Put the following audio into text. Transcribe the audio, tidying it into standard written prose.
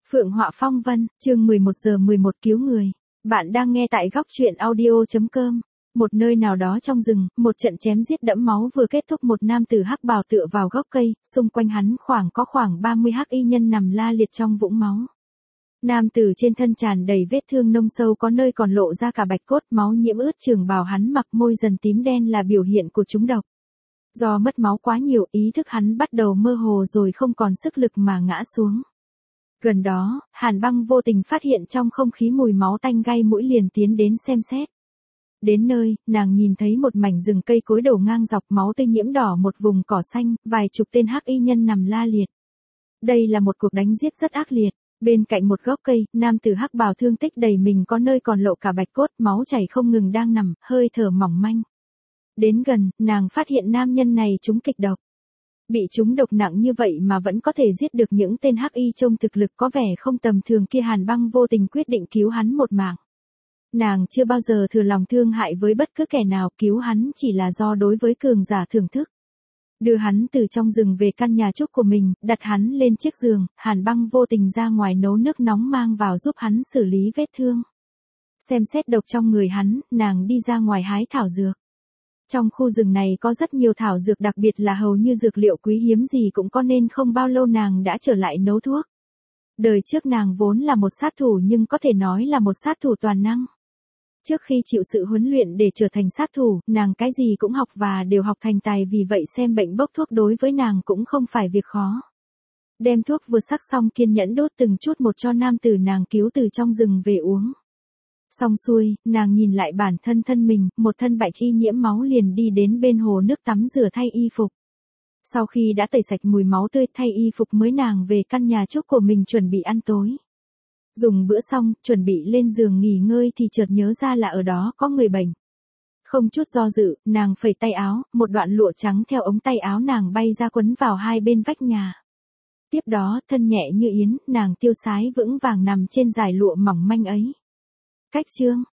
Phượng Họa Phong Vân, chương 11 cứu người. Bạn đang nghe tại góc truyện audio.com. Một nơi nào đó trong rừng, một trận chém giết đẫm máu vừa kết thúc. Một nam tử hắc bào tựa vào gốc cây, xung quanh hắn có khoảng 30 hắc y nhân nằm la liệt trong vũng máu. Nam tử trên thân tràn đầy vết thương nông sâu, có nơi còn lộ ra cả bạch cốt, máu nhiễm ướt trường bào hắn mặc, môi dần tím đen là biểu hiện của trúng độc. Do mất máu quá nhiều, ý thức hắn bắt đầu mơ hồ rồi không còn sức lực mà ngã xuống. Gần đó, Hàn Băng vô tình phát hiện trong không khí mùi máu tanh gai mũi, liền tiến đến xem xét. Đến nơi, nàng nhìn thấy một mảnh rừng cây cối đổ ngang dọc, máu tươi nhiễm đỏ một vùng cỏ xanh, vài chục tên hắc y nhân nằm la liệt. Đây là một cuộc đánh giết rất ác liệt. Bên cạnh một gốc cây, nam tử hắc bào thương tích đầy mình, có nơi còn lộ cả bạch cốt, máu chảy không ngừng đang nằm, hơi thở mỏng manh. Đến gần, nàng phát hiện nam nhân này trúng kịch độc. Bị trúng độc nặng như vậy mà vẫn có thể giết được những tên hắc y trông thực lực có vẻ không tầm thường kia. Hàn Băng vô tình quyết định cứu hắn một mạng. Nàng chưa bao giờ thừa lòng thương hại với bất cứ kẻ nào, cứu hắn chỉ là do đối với cường giả thưởng thức. Đưa hắn từ trong rừng về căn nhà trúc của mình, đặt hắn lên chiếc giường, Hàn Băng vô tình ra ngoài nấu nước nóng mang vào giúp hắn xử lý vết thương. Xem xét độc trong người hắn, nàng đi ra ngoài hái thảo dược. Trong khu rừng này có rất nhiều thảo dược, đặc biệt là hầu như dược liệu quý hiếm gì cũng có, nên không bao lâu nàng đã trở lại nấu thuốc. Đời trước nàng vốn là một sát thủ, nhưng có thể nói là một sát thủ toàn năng. Trước khi chịu sự huấn luyện để trở thành sát thủ, nàng cái gì cũng học và đều học thành tài, vì vậy xem bệnh bốc thuốc đối với nàng cũng không phải việc khó. Đem thuốc vừa sắc xong kiên nhẫn đốt từng chút một cho nam tử nàng cứu từ trong rừng về uống. Xong xuôi, nàng nhìn lại bản thân mình, một thân bạch y nhiễm máu, liền đi đến bên hồ nước tắm rửa thay y phục. Sau khi đã tẩy sạch mùi máu tươi, thay y phục mới, nàng về căn nhà trúc của mình chuẩn bị ăn tối. Dùng bữa xong, chuẩn bị lên giường nghỉ ngơi thì chợt nhớ ra là ở đó có người bệnh. Không chút do dự, nàng phẩy tay áo, một đoạn lụa trắng theo ống tay áo nàng bay ra quấn vào hai bên vách nhà. Tiếp đó, thân nhẹ như yến, nàng tiêu sái vững vàng nằm trên dải lụa mỏng manh ấy. Cách chương